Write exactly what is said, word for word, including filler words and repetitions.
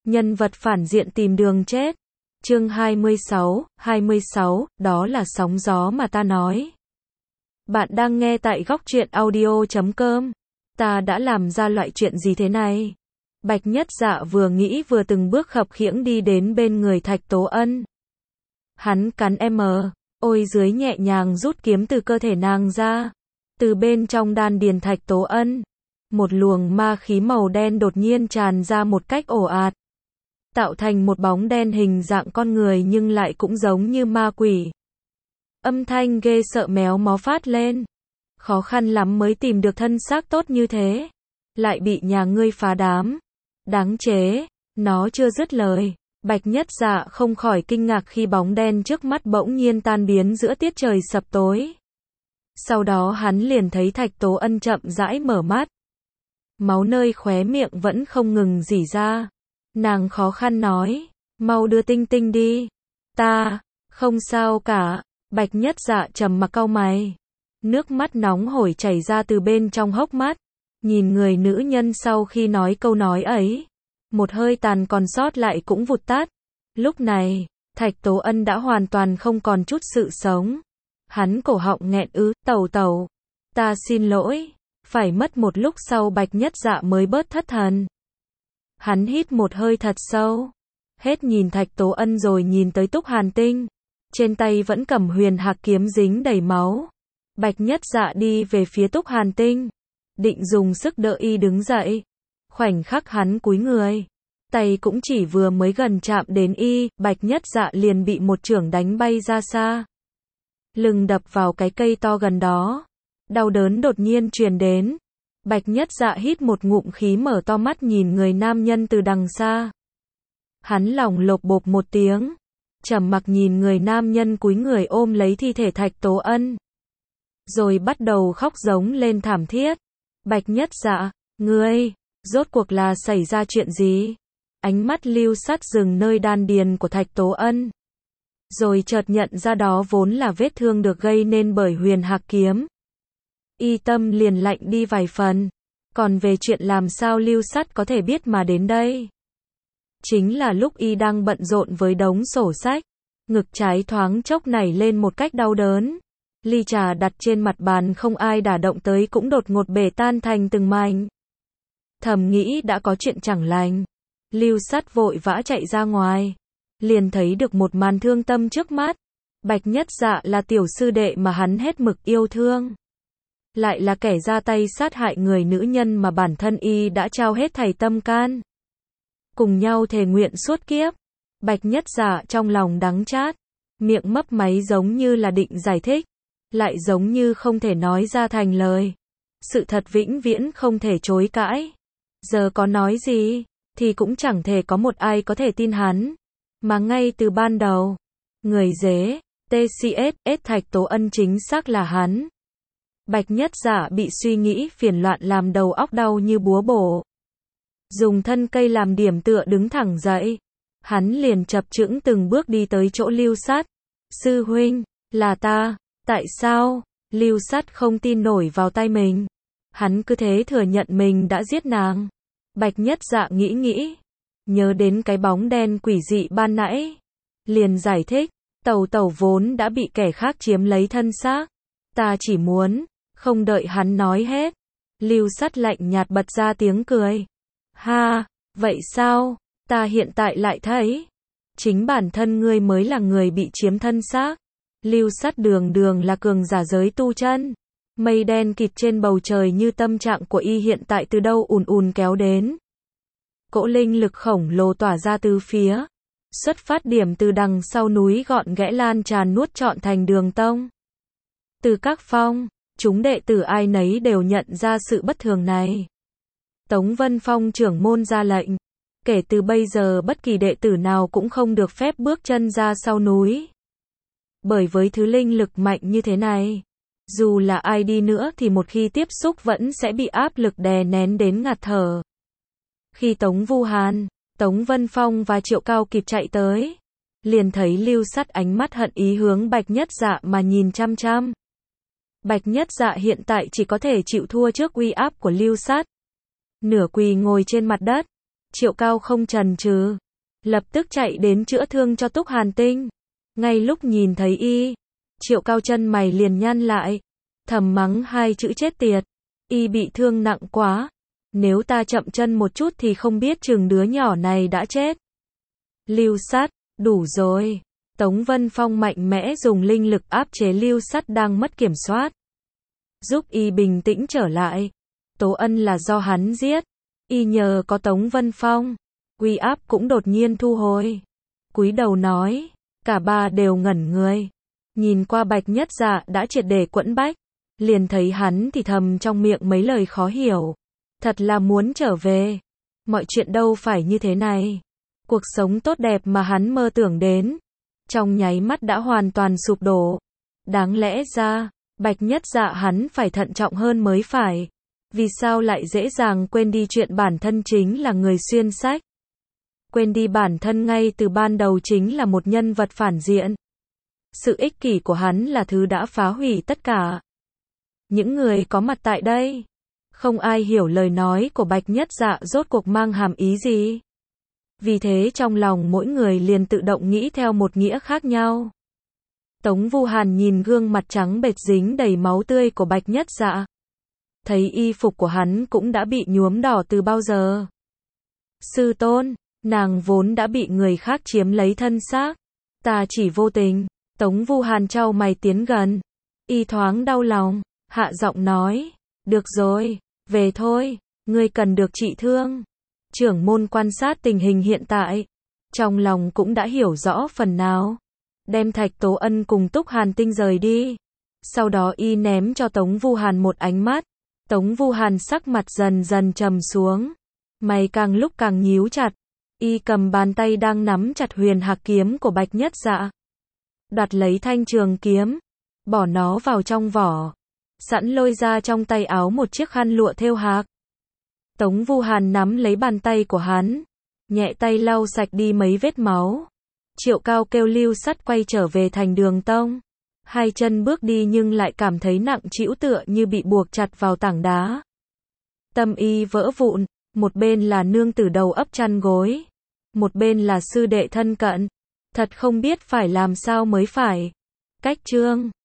Nhân vật phản diện tìm đường chết. Chương hai mươi sáu, hai mươi sáu, đó là sóng gió mà ta nói. Bạn đang nghe tại góc truyện audio chấm com. Ta đã làm ra loại chuyện gì thế này? Bạch Nhất Dạ vừa nghĩ vừa từng bước khập khiễng đi đến bên người Thạch Tố Ân. Hắn cắn em, ôi dưới nhẹ nhàng rút kiếm từ cơ thể nàng ra. Từ bên trong đan điền Thạch Tố Ân, một luồng ma khí màu đen đột nhiên tràn ra một cách ồ ạt, tạo thành một bóng đen hình dạng con người nhưng lại cũng giống như ma quỷ. Âm thanh ghê sợ méo mó phát lên. Khó khăn lắm mới tìm được thân xác tốt như thế, lại bị nhà ngươi phá đám. Đáng chế. Nó chưa dứt lời, Bạch Nhất Dạ không khỏi kinh ngạc khi bóng đen trước mắt bỗng nhiên tan biến giữa tiết trời sập tối. Sau đó hắn liền thấy Thạch Tố Ân chậm rãi mở mắt. Máu nơi khóe miệng vẫn không ngừng rỉ ra. Nàng khó khăn nói, mau đưa Tinh Tinh đi. Ta, không sao cả. Bạch Nhất Dạ trầm mặc cau mày. Nước mắt nóng hổi chảy ra từ bên trong hốc mắt. Nhìn người nữ nhân sau khi nói câu nói ấy, một hơi tàn còn sót lại cũng vụt tắt. Lúc này, Thạch Tố Ân đã hoàn toàn không còn chút sự sống. Hắn cổ họng nghẹn ứ, tẩu tẩu. Ta xin lỗi. Phải mất một lúc sau Bạch Nhất Dạ mới bớt thất thần. Hắn hít một hơi thật sâu. Hết nhìn Thạch Tố Ân rồi nhìn tới Túc Hàn Tinh. Trên tay vẫn cầm huyền hạc kiếm dính đầy máu. Bạch Nhất Dạ đi về phía Túc Hàn Tinh, định dùng sức đỡ y đứng dậy. Khoảnh khắc hắn cúi người, tay cũng chỉ vừa mới gần chạm đến y, Bạch Nhất Dạ liền bị một chưởng đánh bay ra xa. Lưng đập vào cái cây to gần đó. Đau đớn đột nhiên truyền đến. Bạch Nhất Dạ hít một ngụm khí mở to mắt nhìn người nam nhân từ đằng xa. Hắn lòng lột bột một tiếng, trầm mặc nhìn người nam nhân cúi người ôm lấy thi thể Thạch Tố Ân. Rồi bắt đầu khóc giống lên thảm thiết. Bạch Nhất Dạ, ngươi, rốt cuộc là xảy ra chuyện gì? Ánh mắt Lưu Sắt dừng nơi đan điền của Thạch Tố Ân. Rồi chợt nhận ra đó vốn là vết thương được gây nên bởi huyền hạc kiếm. Y tâm liền lạnh đi vài phần. Còn về chuyện làm sao Lưu Sắt có thể biết mà đến đây? Chính là lúc y đang bận rộn với đống sổ sách, ngực trái thoáng chốc nảy lên một cách đau đớn. Ly trà đặt trên mặt bàn không ai đả động tới cũng đột ngột bể tan thành từng mảnh. Thầm nghĩ đã có chuyện chẳng lành, Lưu Sắt vội vã chạy ra ngoài, liền thấy được một màn thương tâm trước mắt. Bạch Nhất Dạ là tiểu sư đệ mà hắn hết mực yêu thương, lại là kẻ ra tay sát hại người nữ nhân mà bản thân y đã trao hết thảy tâm can, cùng nhau thề nguyện suốt kiếp. Bạch Nhất Dạ trong lòng đắng chát, miệng mấp máy giống như là định giải thích, lại giống như không thể nói ra thành lời. Sự thật vĩnh viễn không thể chối cãi. Giờ có nói gì, thì cũng chẳng thể có một ai có thể tin hắn. Mà ngay từ ban đầu, người dế, tê xê ét, ét Thạch Tố Ân chính xác là hắn. Bạch Nhất Dạ bị suy nghĩ phiền loạn làm đầu óc đau như búa bổ. Dùng thân cây làm điểm tựa đứng thẳng dậy. Hắn liền chập chững từng bước đi tới chỗ Lưu Sắt. Sư huynh, là ta. Tại sao? Lưu Sắt không tin nổi vào tay mình. Hắn cứ thế thừa nhận mình đã giết nàng. Bạch Nhất Dạ nghĩ nghĩ, nhớ đến cái bóng đen quỷ dị ban nãy, liền giải thích, tẩu tẩu vốn đã bị kẻ khác chiếm lấy thân xác. Ta chỉ muốn, không đợi hắn nói hết, Lưu Sắt lạnh nhạt bật ra tiếng cười. Ha, vậy sao? Ta hiện tại lại thấy, chính bản thân ngươi mới là người bị chiếm thân xác. Lưu Sắt đường đường là cường giả giới tu chân. Mây đen kịt trên bầu trời như tâm trạng của y hiện tại từ đâu ùn ùn kéo đến. Cỗ linh lực khổng lồ tỏa ra từ phía. Xuất phát điểm từ đằng sau núi gọn ghẽ lan tràn nuốt trọn thành đường tông. Từ các phong, chúng đệ tử ai nấy đều nhận ra sự bất thường này. Tống Vân Phong trưởng môn ra lệnh. Kể từ bây giờ bất kỳ đệ tử nào cũng không được phép bước chân ra sau núi. Bởi với thứ linh lực mạnh như thế này, dù là ai đi nữa thì một khi tiếp xúc vẫn sẽ bị áp lực đè nén đến ngạt thở. Khi Tống Vu Hàn, Tống Vân Phong và Triệu Cao kịp chạy tới, liền thấy Lưu Sắt ánh mắt hận ý hướng Bạch Nhất Dạ mà nhìn chăm chăm. Bạch Nhất Dạ hiện tại chỉ có thể chịu thua trước uy áp của Lưu Sắt. Nửa quỳ ngồi trên mặt đất, Triệu Cao không chần chừ, lập tức chạy đến chữa thương cho Túc Hàn Tinh. Ngay lúc nhìn thấy y, Triệu Cao chân mày liền nhăn lại, thầm mắng hai chữ chết tiệt. Y bị thương nặng quá, nếu ta chậm chân một chút thì không biết chừng đứa nhỏ này đã chết. Lưu Sắt, đủ rồi. Tống Vân Phong mạnh mẽ dùng linh lực áp chế Lưu Sắt đang mất kiểm soát, giúp y bình tĩnh trở lại. Tố Ân là do hắn giết, y nhờ có Tống Vân Phong, uy áp cũng đột nhiên thu hồi. Cúi đầu nói, cả ba đều ngẩn người, nhìn qua Bạch Nhất Dạ đã triệt để quẫn bách, liền thấy hắn thì thầm trong miệng mấy lời khó hiểu. Thật là muốn trở về, mọi chuyện đâu phải như thế này. Cuộc sống tốt đẹp mà hắn mơ tưởng đến, trong nháy mắt đã hoàn toàn sụp đổ. Đáng lẽ ra, Bạch Nhất Dạ hắn phải thận trọng hơn mới phải. Vì sao lại dễ dàng quên đi chuyện bản thân chính là người xuyên sách? Quên đi bản thân ngay từ ban đầu chính là một nhân vật phản diện. Sự ích kỷ của hắn là thứ đã phá hủy tất cả. Những người có mặt tại đây, không ai hiểu lời nói của Bạch Nhất Dạ rốt cuộc mang hàm ý gì. Vì thế trong lòng mỗi người liền tự động nghĩ theo một nghĩa khác nhau. Tống Vu Hàn nhìn gương mặt trắng bệch dính đầy máu tươi của Bạch Nhất Dạ, thấy y phục của hắn cũng đã bị nhuốm đỏ từ bao giờ. Sư tôn, nàng vốn đã bị người khác chiếm lấy thân xác, ta chỉ vô tình. Tống Vu Hàn chau mày tiến gần, y thoáng đau lòng, hạ giọng nói, được rồi, về thôi, ngươi cần được trị thương. Trưởng môn quan sát tình hình hiện tại, trong lòng cũng đã hiểu rõ phần nào, đem Thạch Tố Ân cùng Túc Hàn Tinh rời đi. Sau đó y ném cho Tống Vu Hàn một ánh mắt. Tống Vu Hàn sắc mặt dần dần trầm xuống, mày càng lúc càng nhíu chặt. Y cầm bàn tay đang nắm chặt huyền hạc kiếm của Bạch Nhất Dạ, đoạt lấy thanh trường kiếm, bỏ nó vào trong vỏ, sẵn lôi ra trong tay áo một chiếc khăn lụa thêu hạc. Tống Vu Hàn nắm lấy bàn tay của hắn, nhẹ tay lau sạch đi mấy vết máu. Triệu Cao kêu Lưu Sắt quay trở về Thành Đường Tông. Hai chân bước đi nhưng lại cảm thấy nặng trĩu tựa như bị buộc chặt vào tảng đá. Tâm y vỡ vụn, một bên là nương tử đầu ấp chăn gối, một bên là sư đệ thân cận. Thật không biết phải làm sao mới phải. Cách chương